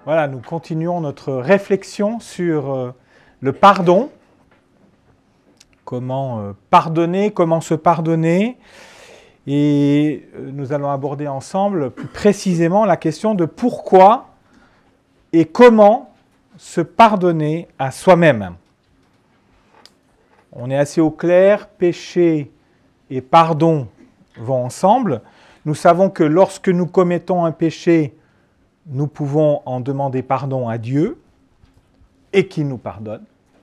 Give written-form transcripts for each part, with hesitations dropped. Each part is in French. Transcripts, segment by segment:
Voilà, nous continuons notre réflexion sur le pardon. Comment pardonner, comment se pardonner. Et nous allons aborder ensemble plus précisément la question de pourquoi et comment se pardonner à soi-même. On est assez au clair, péché et pardon vont ensemble. Nous savons que lorsque nous commettons un péché, nous pouvons en demander pardon à Dieu et qu'il nous pardonne,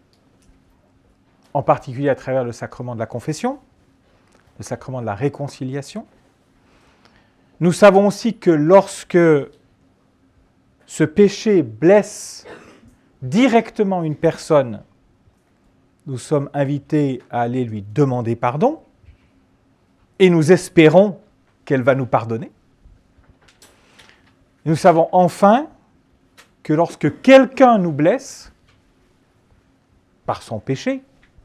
en particulier à travers le sacrement de la confession, le sacrement de la réconciliation. Nous savons aussi que lorsque ce péché blesse directement une personne, nous sommes invités à aller lui demander pardon et nous espérons qu'elle va nous pardonner. Nous savons enfin que lorsque quelqu'un nous blesse par son péché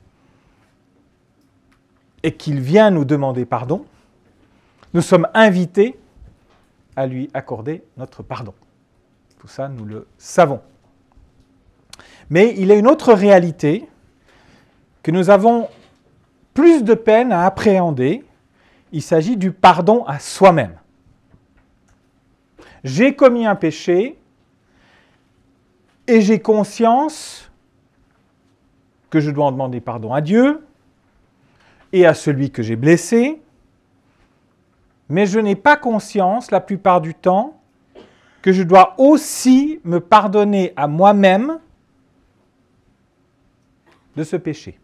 et qu'il vient nous demander pardon, nous sommes invités à lui accorder notre pardon. Tout ça, nous le savons. Mais il y a une autre réalité que nous avons plus de peine à appréhender. Il s'agit du pardon à soi-même. J'ai commis un péché et j'ai conscience que je dois en demander pardon à Dieu et à celui que j'ai blessé, mais je n'ai pas conscience la plupart du temps que je dois aussi me pardonner à moi-même de ce péché.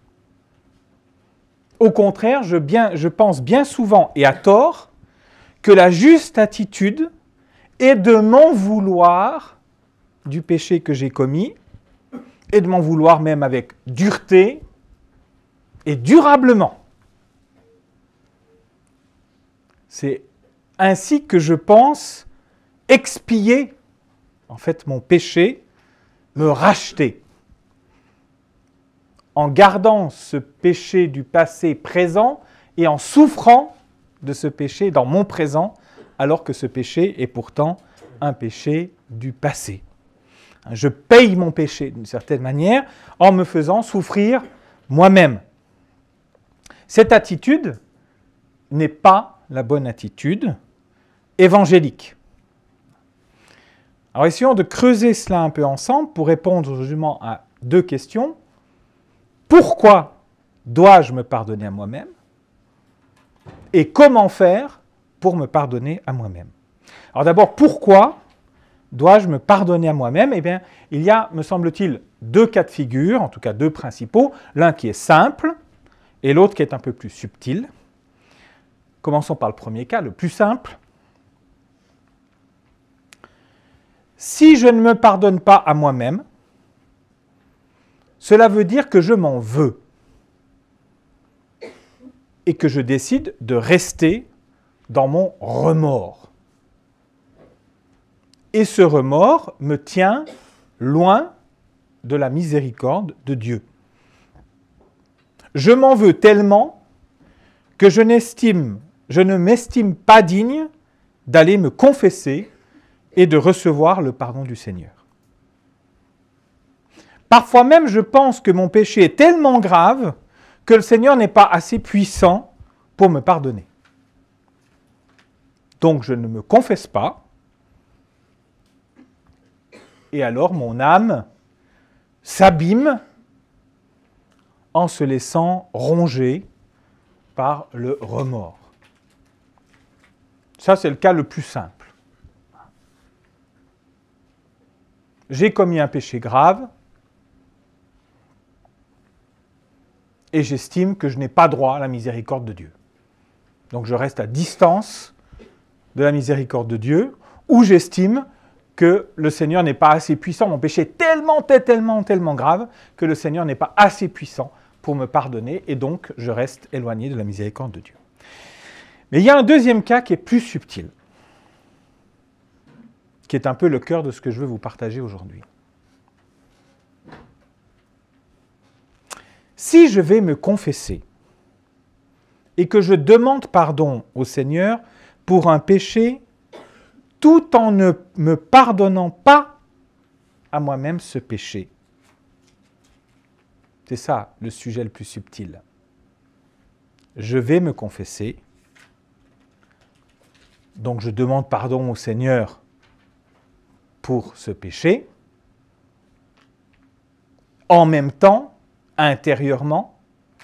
Au contraire, je pense bien souvent et à tort que la juste attitude est de m'en vouloir du péché que j'ai commis et de m'en vouloir même avec dureté et durablement. C'est ainsi que je pense expier en fait mon péché, me racheter. En gardant ce péché du passé présent et en souffrant de ce péché dans mon présent, alors que ce péché est pourtant un péché du passé. Je paye mon péché d'une certaine manière en me faisant souffrir moi-même. Cette attitude n'est pas la bonne attitude évangélique. Alors essayons de creuser cela un peu ensemble pour répondre justement à deux questions. Pourquoi dois-je me pardonner à moi-même? Et comment faire pour me pardonner à moi-même? Alors d'abord, pourquoi dois-je me pardonner à moi-même? Eh bien, il y a, me semble-t-il, deux cas de figure, en tout cas deux principaux. L'un qui est simple et l'autre qui est un peu plus subtil. Commençons par le premier cas, le plus simple. Si je ne me pardonne pas à moi-même, cela veut dire que je m'en veux et que je décide de rester dans mon remords. Et ce remords me tient loin de la miséricorde de Dieu. Je m'en veux tellement que je ne m'estime pas digne d'aller me confesser et de recevoir le pardon du Seigneur. Parfois même, je pense que mon péché est tellement grave que le Seigneur n'est pas assez puissant pour me pardonner. Donc je ne me confesse pas, et alors mon âme s'abîme en se laissant ronger par le remords. Ça, c'est le cas le plus simple. J'ai commis un péché grave, et j'estime que je n'ai pas droit à la miséricorde de Dieu. Donc je reste à distance de la miséricorde de Dieu, ou j'estime que le Seigneur n'est pas assez puissant. Mon péché est tellement grave que le Seigneur n'est pas assez puissant pour me pardonner, et donc je reste éloigné de la miséricorde de Dieu. Mais il y a un deuxième cas qui est plus subtil, qui est un peu le cœur de ce que je veux vous partager aujourd'hui. Si je vais me confesser et que je demande pardon au Seigneur pour un péché tout en ne me pardonnant pas à moi-même ce péché. C'est ça le sujet le plus subtil. Je vais me confesser, donc je demande pardon au Seigneur pour ce péché. En même temps, intérieurement,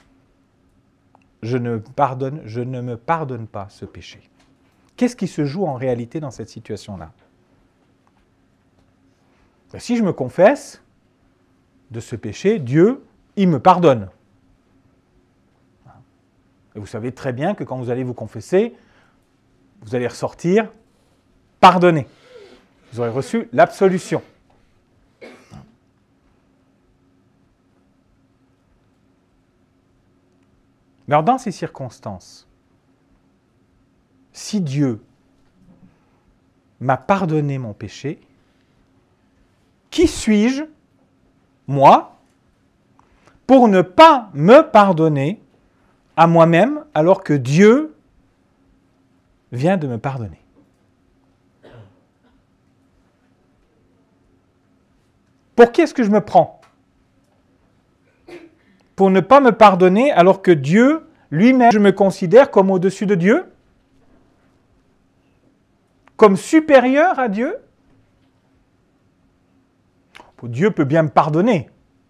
je ne me pardonne pas ce péché. Qu'est-ce qui se joue en réalité dans cette situation-là? Si je me confesse de ce péché, Dieu, il me pardonne. Et vous savez très bien que quand vous allez vous confesser, vous allez ressortir pardonné. Vous aurez reçu l'absolution. Mais alors dans ces circonstances, si Dieu m'a pardonné mon péché, qui suis-je, moi, pour ne pas me pardonner à moi-même alors que Dieu vient de me pardonner? Pour qui est-ce que je me prends? Pour ne pas me pardonner alors que Dieu lui-même, je me considère comme au-dessus de Dieu? Comme supérieur à Dieu? Dieu peut bien me pardonner,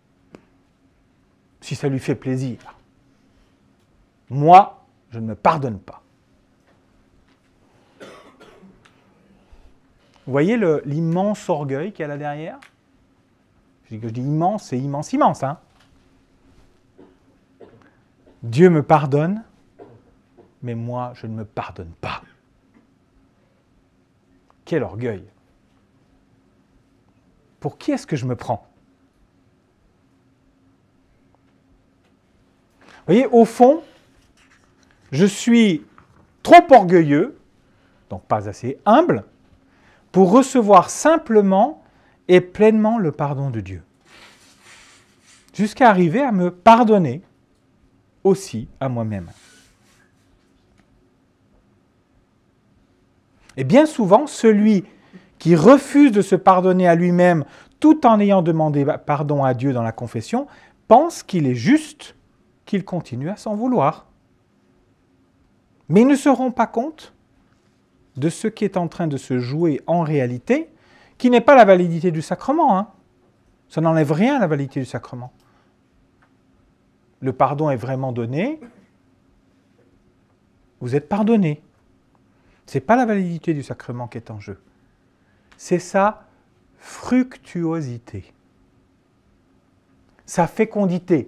si ça lui fait plaisir. Moi, je ne me pardonne pas. Vous voyez l'immense orgueil qu'il y a là derrière? Je dis immense, c'est immense, immense. Hein? Dieu me pardonne, mais moi, je ne me pardonne pas. Quel orgueil! Pour qui est-ce que je me prends? Vous voyez, au fond, je suis trop orgueilleux, donc pas assez humble, pour recevoir simplement et pleinement le pardon de Dieu. Jusqu'à arriver à me pardonner aussi à moi-même. Et bien souvent, celui qui refuse de se pardonner à lui-même tout en ayant demandé pardon à Dieu dans la confession, pense qu'il est juste qu'il continue à s'en vouloir. Mais ils ne se rendent pas compte de ce qui est en train de se jouer en réalité, qui n'est pas la validité du sacrement. Hein. Ça n'enlève rien à la validité du sacrement. Le pardon est vraiment donné. Vous êtes pardonné. Ce n'est pas la validité du sacrement qui est en jeu. C'est sa fructuosité, sa fécondité.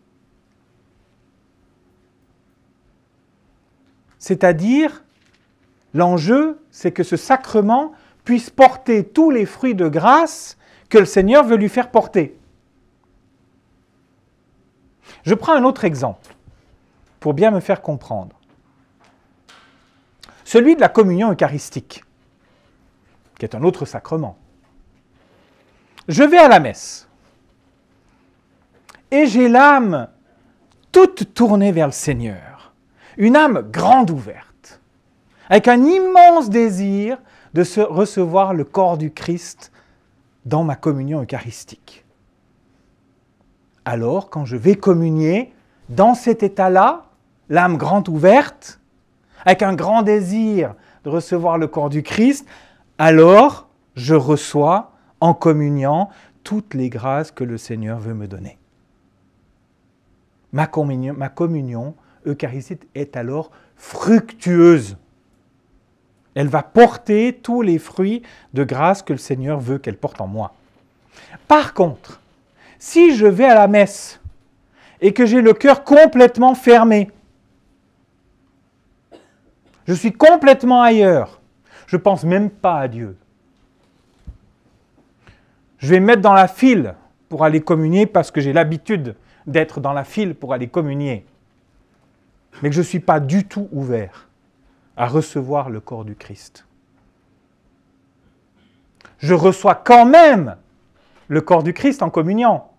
C'est-à-dire, l'enjeu, c'est que ce sacrement puisse porter tous les fruits de grâce que le Seigneur veut lui faire porter. Je prends un autre exemple, pour bien me faire comprendre. Celui de la communion eucharistique, qui est un autre sacrement. Je vais à la messe, et j'ai l'âme toute tournée vers le Seigneur, une âme grande ouverte, avec un immense désir de recevoir le corps du Christ dans ma communion eucharistique. Alors, quand je vais communier, dans cet état-là, l'âme grande ouverte, avec un grand désir de recevoir le corps du Christ, alors je reçois, en communiant, toutes les grâces que le Seigneur veut me donner. Ma communion eucharistique est alors fructueuse. Elle va porter tous les fruits de grâce que le Seigneur veut qu'elle porte en moi. Par contre, si je vais à la messe et que j'ai le cœur complètement fermé, je suis complètement ailleurs, je ne pense même pas à Dieu. Je vais me mettre dans la file pour aller communier parce que j'ai l'habitude d'être dans la file pour aller communier. Mais que je ne suis pas du tout ouvert à recevoir le corps du Christ. Je reçois quand même le corps du Christ en communiant.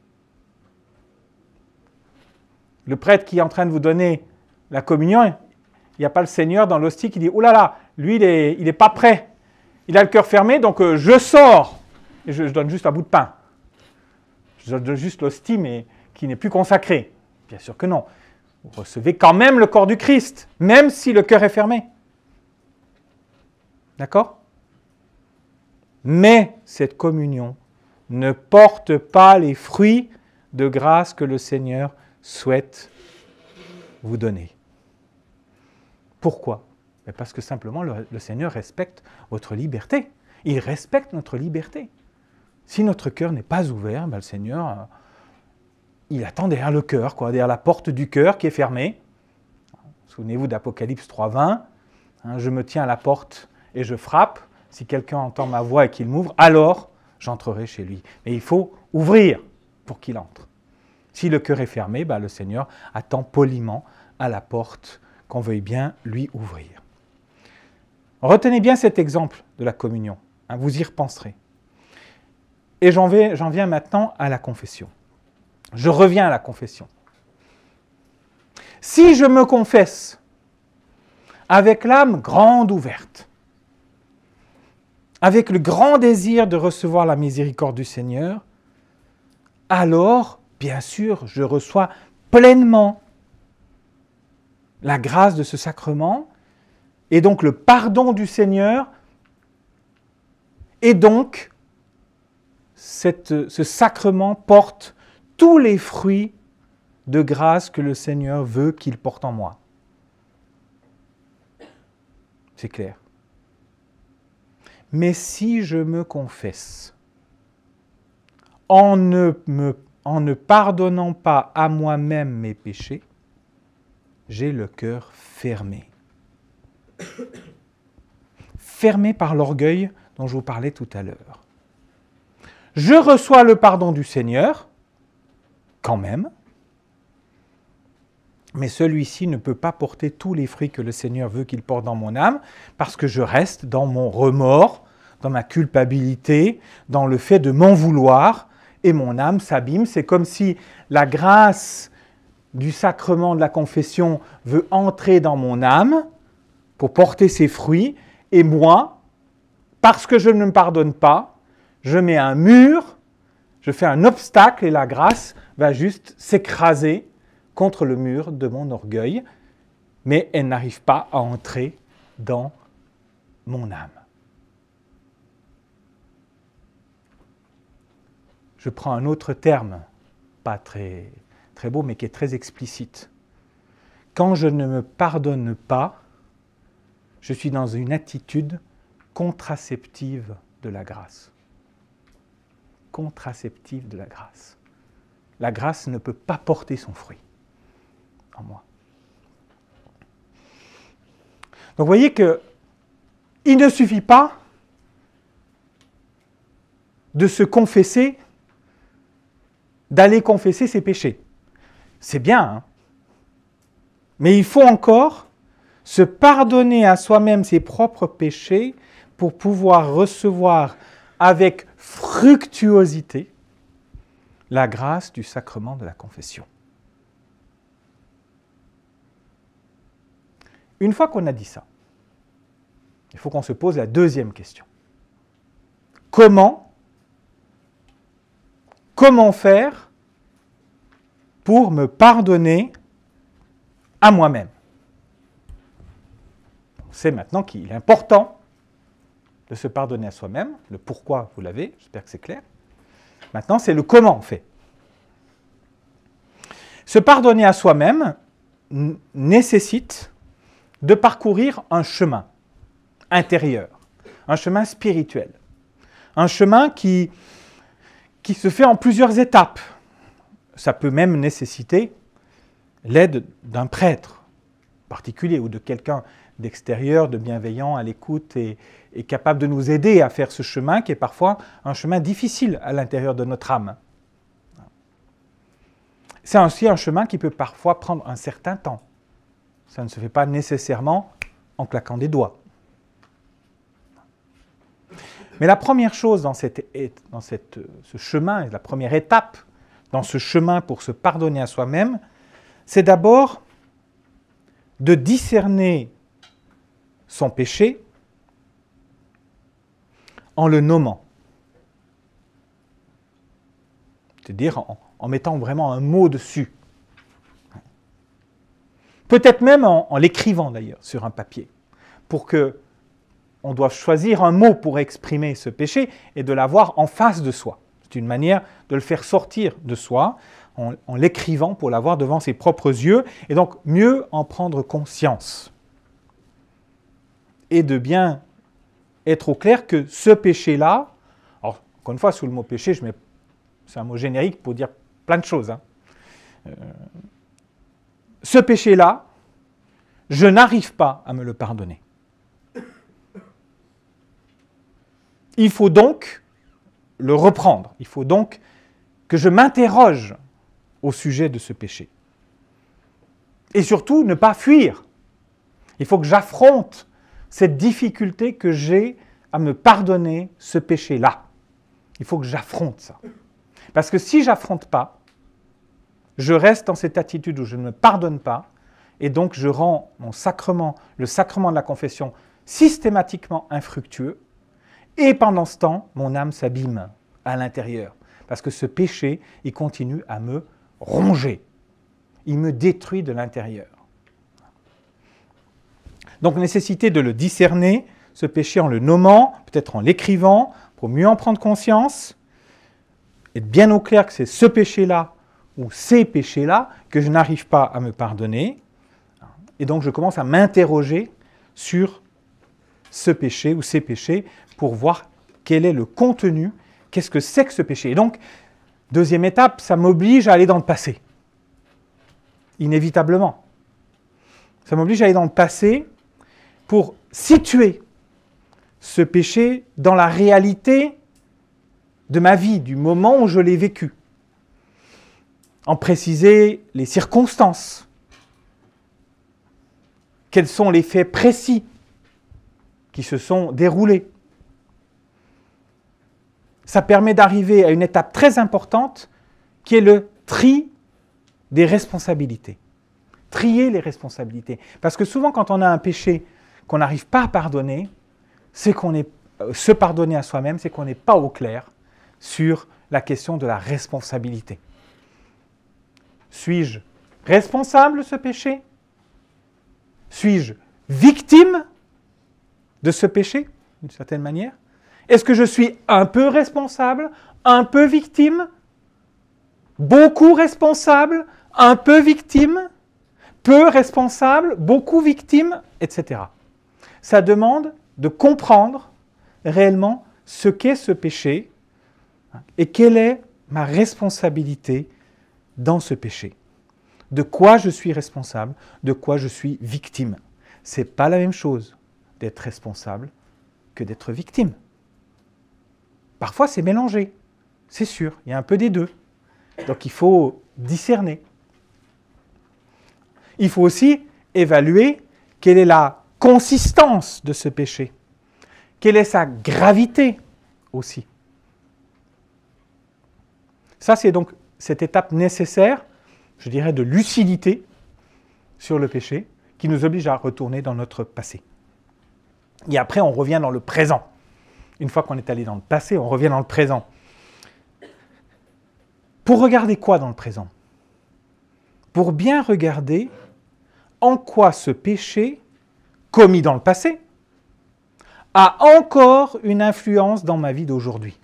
Le prêtre qui est en train de vous donner la communion, il n'y a pas le Seigneur dans l'hostie qui dit « Ouh là là, lui il est pas prêt, il a le cœur fermé, donc je sors et je donne juste un bout de pain. Je donne juste l'hostie, mais qui n'est plus consacrée. Bien sûr que non. Vous recevez quand même le corps du Christ, même si le cœur est fermé. D'accord? Mais cette communion ne porte pas les fruits de grâce que le Seigneur souhaite vous donner. Pourquoi? Parce que simplement le Seigneur respecte votre liberté. Il respecte notre liberté. Si notre cœur n'est pas ouvert, le Seigneur, il attend derrière le cœur, derrière la porte du cœur qui est fermée. Souvenez-vous d'Apocalypse 3:20. Je me tiens à la porte et je frappe. Si quelqu'un entend ma voix et qu'il m'ouvre, alors j'entrerai chez lui. Mais il faut ouvrir pour qu'il entre. Si le cœur est fermé, le Seigneur attend poliment à la porte qu'on veuille bien lui ouvrir. Retenez bien cet exemple de la communion. Vous y repenserez. Et j'en viens maintenant à la confession. Je reviens à la confession. Si je me confesse avec l'âme grande ouverte, avec le grand désir de recevoir la miséricorde du Seigneur, alors, bien sûr, je reçois pleinement la grâce de ce sacrement et donc le pardon du Seigneur et donc ce sacrement porte tous les fruits de grâce que le Seigneur veut qu'il porte en moi. C'est clair. Mais si je me confesse en ne pardonnant pas à moi-même mes péchés, j'ai le cœur fermé. Fermé par l'orgueil dont je vous parlais tout à l'heure. Je reçois le pardon du Seigneur, quand même, mais celui-ci ne peut pas porter tous les fruits que le Seigneur veut qu'il porte dans mon âme, parce que je reste dans mon remords, dans ma culpabilité, dans le fait de m'en vouloir, et mon âme s'abîme. C'est comme si la grâce du sacrement de la confession veut entrer dans mon âme pour porter ses fruits, et moi, parce que je ne me pardonne pas, je mets un mur, je fais un obstacle et la grâce va juste s'écraser contre le mur de mon orgueil, mais elle n'arrive pas à entrer dans mon âme. Je prends un autre terme, pas très, très beau, mais qui est très explicite. Quand je ne me pardonne pas, je suis dans une attitude contraceptive de la grâce. Contraceptive de la grâce. La grâce ne peut pas porter son fruit en moi. Donc vous voyez qu'il ne suffit pas de se confesser, d'aller confesser ses péchés. C'est bien, mais il faut encore se pardonner à soi-même ses propres péchés pour pouvoir recevoir avec fructuosité la grâce du sacrement de la confession. Une fois qu'on a dit ça, il faut qu'on se pose la deuxième question. Comment faire pour me pardonner à moi-même? On sait maintenant qu'il est important de se pardonner à soi-même. Le pourquoi, vous l'avez, j'espère que c'est clair. Maintenant, c'est le comment on fait. Se pardonner à soi-même nécessite de parcourir un chemin intérieur, un chemin spirituel, un chemin qui se fait en plusieurs étapes. Ça peut même nécessiter l'aide d'un prêtre particulier ou de quelqu'un d'extérieur, de bienveillant, à l'écoute et capable de nous aider à faire ce chemin qui est parfois un chemin difficile à l'intérieur de notre âme. C'est aussi un chemin qui peut parfois prendre un certain temps. Ça ne se fait pas nécessairement en claquant des doigts. Mais la première chose dans ce chemin, la première étape dans ce chemin pour se pardonner à soi-même, c'est d'abord de discerner son péché en le nommant. c'est-à-dire en mettant vraiment un mot dessus. Peut-être même en l'écrivant d'ailleurs sur un papier, pour que on doit choisir un mot pour exprimer ce péché et de l'avoir en face de soi. C'est une manière de le faire sortir de soi en l'écrivant pour l'avoir devant ses propres yeux et donc mieux en prendre conscience. Et de bien être au clair que ce péché-là, alors encore une fois sous le mot péché, c'est un mot générique pour dire plein de choses. Ce péché-là, je n'arrive pas à me le pardonner. Il faut donc le reprendre. Il faut donc que je m'interroge au sujet de ce péché. Et surtout, ne pas fuir. Il faut que j'affronte cette difficulté que j'ai à me pardonner ce péché-là. Il faut que j'affronte ça. Parce que si je n'affronte pas, je reste dans cette attitude où je ne me pardonne pas, et donc je rends mon sacrement, le sacrement de la confession, systématiquement infructueux, et pendant ce temps, mon âme s'abîme à l'intérieur. Parce que ce péché, il continue à me ronger. Il me détruit de l'intérieur. Donc, nécessité de le discerner, ce péché en le nommant, peut-être en l'écrivant, pour mieux en prendre conscience, être bien au clair que c'est ce péché-là ou ces péchés-là que je n'arrive pas à me pardonner. Et donc, je commence à m'interroger sur ce péché ou ces péchés pour voir quel est le contenu, qu'est-ce que c'est que ce péché. Et donc, deuxième étape, ça m'oblige à aller dans le passé. Inévitablement. Ça m'oblige à aller dans le passé pour situer ce péché dans la réalité de ma vie, du moment où je l'ai vécu. En préciser les circonstances. Quels sont les faits précis qui se sont déroulés. Ça permet d'arriver à une étape très importante qui est le tri des responsabilités. Trier les responsabilités. Parce que souvent, quand on a un péché qu'on n'arrive pas à pardonner, c'est qu'on est se pardonner à soi-même, c'est qu'on n'est pas au clair sur la question de la responsabilité. Suis-je responsable de ce péché? Suis-je victime de ce péché, d'une certaine manière? Est-ce que je suis un peu responsable, un peu victime, beaucoup responsable, un peu victime, peu responsable, beaucoup victime, etc. Ça demande de comprendre réellement ce qu'est ce péché et quelle est ma responsabilité dans ce péché. De quoi je suis responsable, de quoi je suis victime. Ce n'est pas la même chose d'être responsable que d'être victime. Parfois, c'est mélangé, c'est sûr, il y a un peu des deux. Donc, il faut discerner. Il faut aussi évaluer quelle est la consistance de ce péché. Quelle est sa gravité aussi. Ça, c'est donc cette étape nécessaire, je dirais, de lucidité sur le péché, qui nous oblige à retourner dans notre passé. Et après, on revient dans le présent. Une fois qu'on est allé dans le passé, on revient dans le présent. Pour regarder quoi dans le présent? Pour bien regarder en quoi ce péché, commis dans le passé, a encore une influence dans ma vie d'aujourd'hui.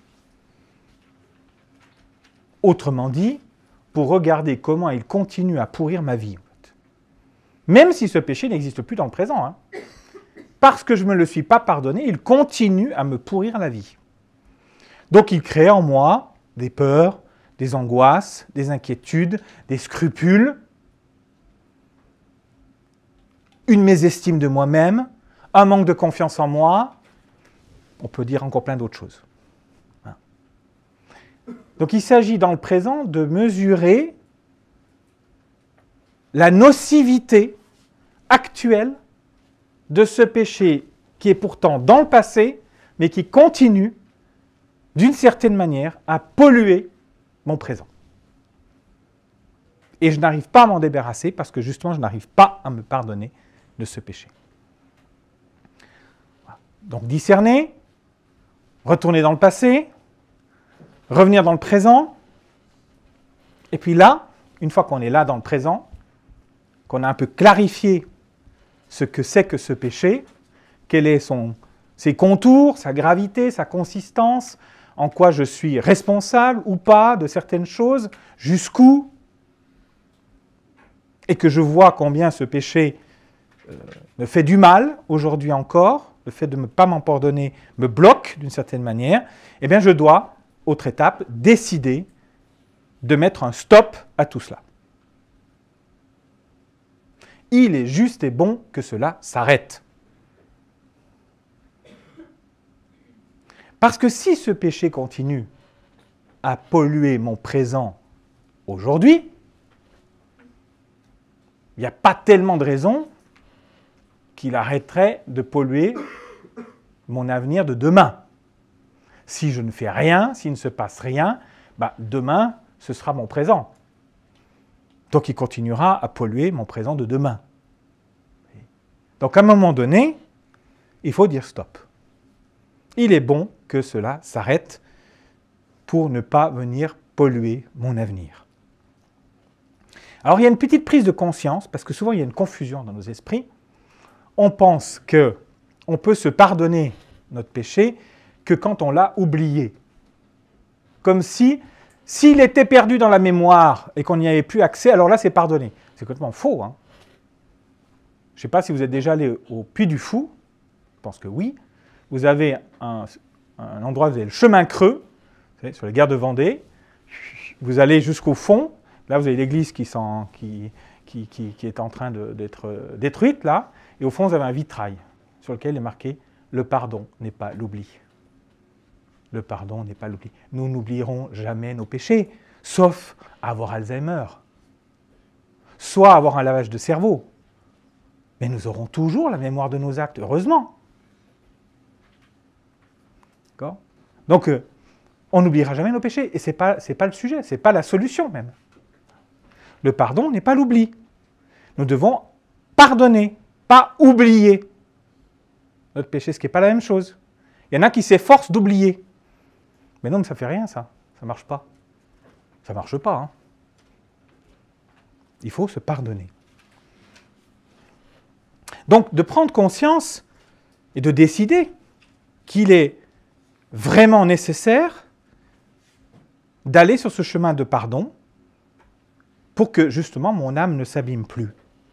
Autrement dit, pour regarder comment il continue à pourrir ma vie. Même si ce péché n'existe plus dans le présent. Parce que je ne me le suis pas pardonné, il continue à me pourrir la vie. Donc il crée en moi des peurs, des angoisses, des inquiétudes, des scrupules, une mésestime de moi-même, un manque de confiance en moi. On peut dire encore plein d'autres choses. Donc il s'agit dans le présent de mesurer la nocivité actuelle de ce péché qui est pourtant dans le passé, mais qui continue, d'une certaine manière, à polluer mon présent. Et je n'arrive pas à m'en débarrasser parce que justement, je n'arrive pas à me pardonner de ce péché. Donc discerner, retourner dans le passé, revenir dans le présent, Et puis là, une fois qu'on est là dans le présent, qu'on a un peu clarifié ce que c'est que ce péché, quels sont ses contours, sa gravité, sa consistance, en quoi je suis responsable ou pas de certaines choses, jusqu'où, et que je vois combien ce péché me fait du mal aujourd'hui encore, le fait de ne pas m'en pardonner me bloque d'une certaine manière, eh bien je dois, autre étape, décider de mettre un stop à tout cela. Il est juste et bon que cela s'arrête. Parce que si ce péché continue à polluer mon présent aujourd'hui, il n'y a pas tellement de raisons qu'il arrêterait de polluer mon avenir de demain. Si je ne fais rien, s'il ne se passe rien, demain, ce sera mon présent. Donc il continuera à polluer mon présent de demain. Donc à un moment donné, il faut dire stop. Il est bon que cela s'arrête pour ne pas venir polluer mon avenir. Alors il y a une petite prise de conscience, parce que souvent il y a une confusion dans nos esprits. On pense qu'on peut se pardonner notre péché que quand on l'a oublié. Comme si, s'il était perdu dans la mémoire et qu'on n'y avait plus accès, alors là c'est pardonné. C'est complètement faux. Hein. Je ne sais pas si vous êtes déjà allé au Puy du Fou, je pense que oui. Vous avez un endroit, vous avez le chemin creux, vous savez, sur les guerres de Vendée. Vous allez jusqu'au fond, là vous avez l'église qui est en train d'être détruite, là. Et au fond, vous avez un vitrail sur lequel est marqué « Le pardon n'est pas l'oubli ». Le pardon n'est pas l'oubli. Nous n'oublierons jamais nos péchés, sauf avoir Alzheimer, soit avoir un lavage de cerveau. Mais nous aurons toujours la mémoire de nos actes, heureusement. D'accord ? Donc, on n'oubliera jamais nos péchés. Et ce n'est pas le sujet, ce n'est pas la solution même. Le pardon n'est pas l'oubli. Nous devons pardonner, pas oublier notre péché, ce qui n'est pas la même chose. Il y en a qui s'efforcent d'oublier. Mais non, mais ça ne fait rien, ça. Ça ne marche pas. Ça ne marche pas. Hein. Il faut se pardonner. Donc, de prendre conscience et de décider qu'il est vraiment nécessaire d'aller sur ce chemin de pardon pour que, justement, mon âme ne s'abîme plus.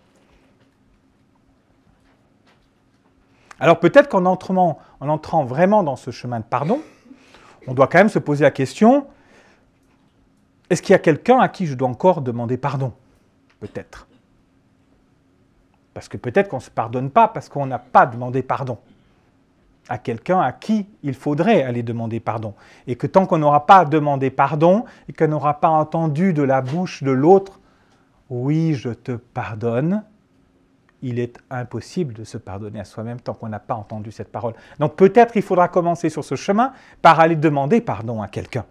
Alors, peut-être qu'en entrant vraiment dans ce chemin de pardon, on doit quand même se poser la question, est-ce qu'il y a quelqu'un à qui je dois encore demander pardon ? Peut-être. Parce que peut-être qu'on ne se pardonne pas parce qu'on n'a pas demandé pardon à quelqu'un à qui il faudrait aller demander pardon. Et que tant qu'on n'aura pas demandé pardon et qu'on n'aura pas entendu de la bouche de l'autre « Oui, je te pardonne », il est impossible de se pardonner à soi-même tant qu'on n'a pas entendu cette parole. Donc peut-être il faudra commencer sur ce chemin par aller demander pardon à quelqu'un.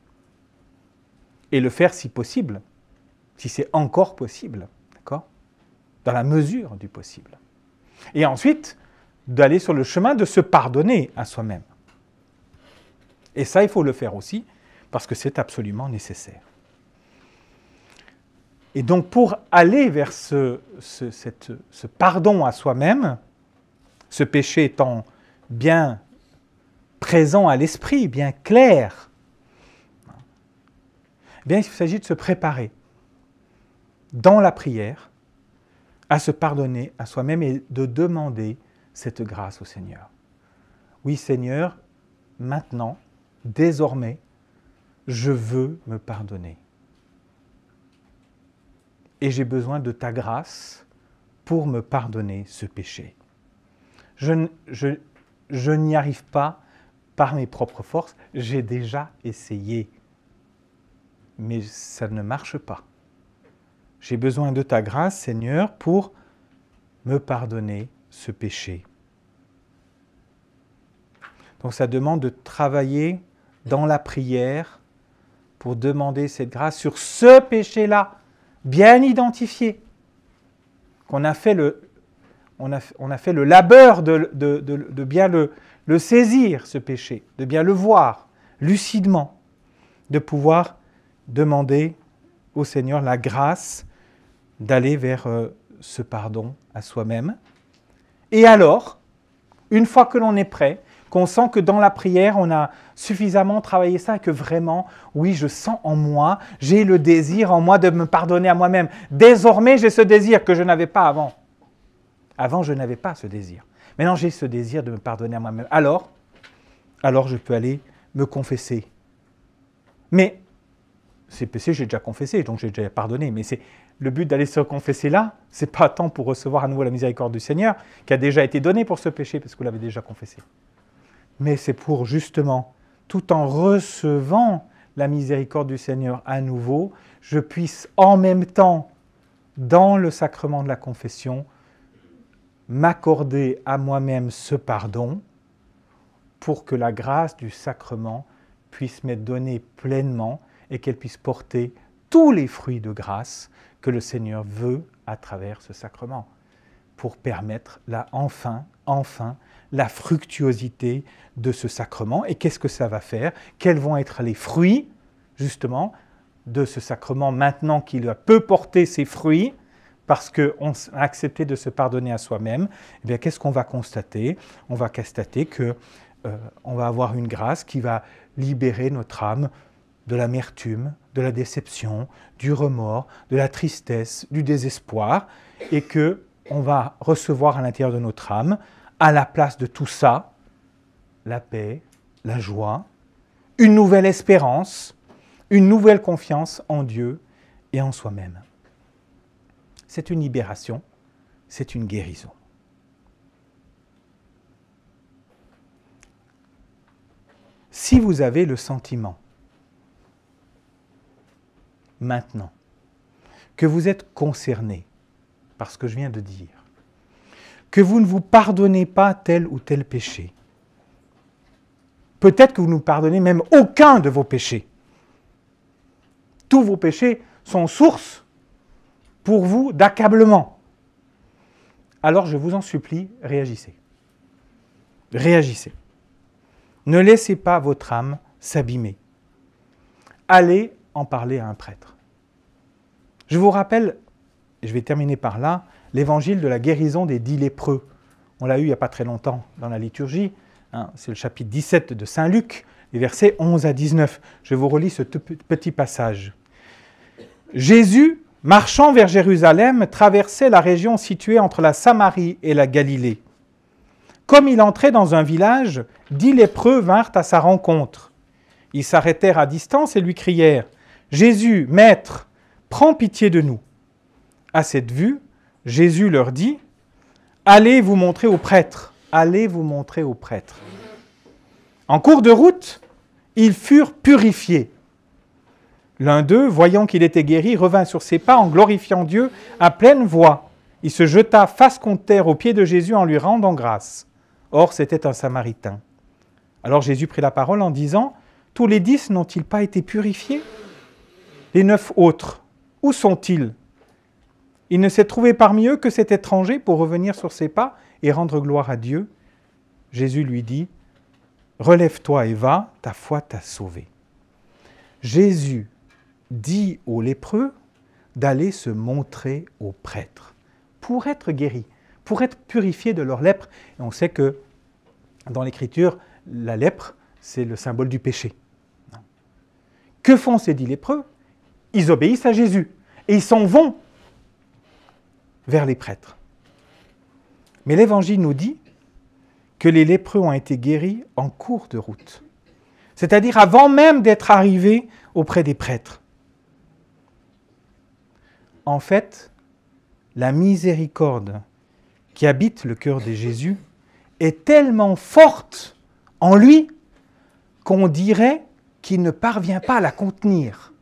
Et le faire si possible, si c'est encore possible, d'accord ? Dans la mesure du possible. Et ensuite, d'aller sur le chemin de se pardonner à soi-même. Et ça, il faut le faire aussi, parce que c'est absolument nécessaire. Et donc, pour aller vers ce pardon à soi-même, ce péché étant bien présent à l'esprit, bien clair, eh bien, il s'agit de se préparer dans la prière à se pardonner à soi-même et de demander cette grâce au Seigneur. Oui, Seigneur, maintenant, désormais, je veux me pardonner. Et j'ai besoin de ta grâce pour me pardonner ce péché. Je n'y arrive pas par mes propres forces, j'ai déjà essayé, mais ça ne marche pas. J'ai besoin de ta grâce, Seigneur, pour me pardonner ce péché. Donc ça demande de travailler dans la prière pour demander cette grâce sur ce péché-là, bien identifié, qu'on a fait on a fait le labeur de bien le saisir, ce péché, de bien le voir lucidement, de pouvoir demander au Seigneur la grâce d'aller vers ce pardon à soi-même. Et alors, une fois que l'on est prêt, qu'on sent que dans la prière, on a suffisamment travaillé ça et que vraiment, oui, je sens en moi, j'ai le désir en moi de me pardonner à moi-même. Désormais, j'ai ce désir que je n'avais pas avant. Avant, je n'avais pas ce désir. Maintenant, j'ai ce désir de me pardonner à moi-même. Alors, je peux aller me confesser. Mais ces péchés, j'ai déjà confessé, donc j'ai déjà pardonné. Mais c'est le but d'aller se confesser là, c'est pas tant pour recevoir à nouveau la miséricorde du Seigneur, qui a déjà été donnée pour ce péché, parce que vous l'avez déjà confessé. Mais c'est pour justement, tout en recevant la miséricorde du Seigneur à nouveau, je puisse en même temps, dans le sacrement de la confession, m'accorder à moi-même ce pardon pour que la grâce du sacrement puisse m'être donnée pleinement et qu'elle puisse porter tous les fruits de grâce que le Seigneur veut à travers ce sacrement, pour permettre là, enfin, la fructuosité de ce sacrement. Et qu'est-ce que ça va faire? Quels vont être les fruits, justement, de ce sacrement maintenant qu'il peut porter ses fruits, parce qu'on a accepté de se pardonner à soi-même? Eh bien, qu'est-ce qu'on va constater? On va constater qu'on va avoir une grâce qui va libérer notre âme de l'amertume, de la déception, du remords, de la tristesse, du désespoir, et qu'on va recevoir à l'intérieur de notre âme, à la place de tout ça, la paix, la joie, une nouvelle espérance, une nouvelle confiance en Dieu et en soi-même. C'est une libération, c'est une guérison. Si vous avez le sentiment, maintenant, que vous êtes concerné par ce que je viens de dire, que vous ne vous pardonnez pas tel ou tel péché, peut-être que vous ne pardonnez même aucun de vos péchés. Tous vos péchés sont source pour vous d'accablement. Alors je vous en supplie, réagissez. Réagissez. Ne laissez pas votre âme s'abîmer. Allez en parler à un prêtre. Je vous rappelle, et je vais terminer par là, l'évangile de la guérison des 10 lépreux. On l'a eu il n'y a pas très longtemps dans la liturgie. C'est le chapitre 17 de Saint Luc, les versets 11 à 19. Je vous relis ce petit passage. Jésus, marchant vers Jérusalem, traversait la région située entre la Samarie et la Galilée. Comme il entrait dans un village, 10 lépreux vinrent à sa rencontre. Ils s'arrêtèrent à distance et lui crièrent « Jésus, Maître, prends pitié de nous !» À cette vue, Jésus leur dit « Allez vous montrer au prêtre, allez vous montrer au prêtre. » En cours de route, ils furent purifiés. L'un d'eux, voyant qu'il était guéri, revint sur ses pas en glorifiant Dieu à pleine voix. Il se jeta face contre terre aux pieds de Jésus en lui rendant grâce. Or, c'était un Samaritain. Alors Jésus prit la parole en disant « Tous les 10 n'ont-ils pas été purifiés? Les 9 autres, où sont-ils? Il ne s'est trouvé parmi eux que cet étranger pour revenir sur ses pas et rendre gloire à Dieu. » Jésus lui dit « Relève-toi et va, ta foi t'a sauvé. » Jésus dit aux lépreux d'aller se montrer aux prêtres pour être guéris, pour être purifiés de leur lèpre. Et on sait que dans l'Écriture, la lèpre, c'est le symbole du péché. Que font ces 10 lépreux? Ils obéissent à Jésus et ils s'en vont vers les prêtres. Mais l'Évangile nous dit que les lépreux ont été guéris en cours de route, c'est-à-dire avant même d'être arrivés auprès des prêtres. En fait, la miséricorde qui habite le cœur de Jésus est tellement forte en lui qu'on dirait qu'il ne parvient pas à la contenir.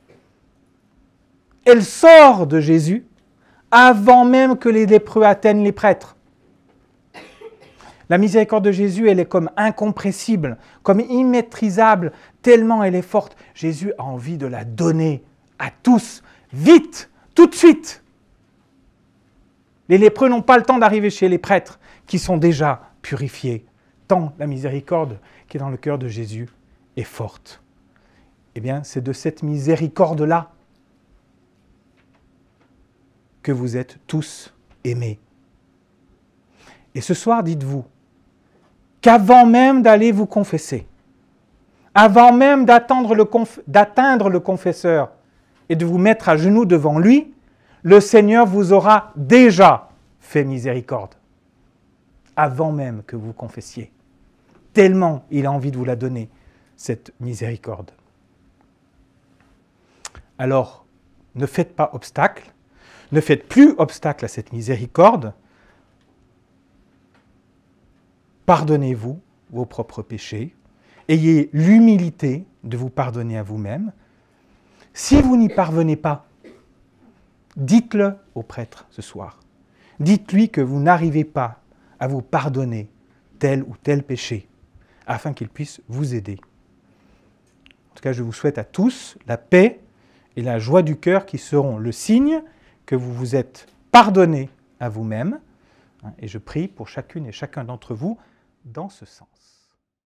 Elle sort de Jésus avant même que les lépreux atteignent les prêtres. La miséricorde de Jésus, elle est comme incompressible, comme immaîtrisable, tellement elle est forte. Jésus a envie de la donner à tous, vite, tout de suite. Les lépreux n'ont pas le temps d'arriver chez les prêtres, qui sont déjà purifiés, tant la miséricorde qui est dans le cœur de Jésus est forte. Eh bien, c'est de cette miséricorde-là que vous êtes tous aimés. Et ce soir, dites-vous qu'avant même d'aller vous confesser, avant même d'atteindre le confesseur et de vous mettre à genoux devant lui, le Seigneur vous aura déjà fait miséricorde, avant même que vous confessiez. Tellement il a envie de vous la donner, cette miséricorde. Alors, ne faites pas obstacle, ne faites plus obstacle à cette miséricorde. Pardonnez-vous vos propres péchés. Ayez l'humilité de vous pardonner à vous-même. Si vous n'y parvenez pas, dites-le au prêtre ce soir. Dites-lui que vous n'arrivez pas à vous pardonner tel ou tel péché, afin qu'il puisse vous aider. En tout cas, je vous souhaite à tous la paix et la joie du cœur qui seront le signe que vous vous êtes pardonné à vous-même. Et je prie pour chacune et chacun d'entre vous dans ce sens.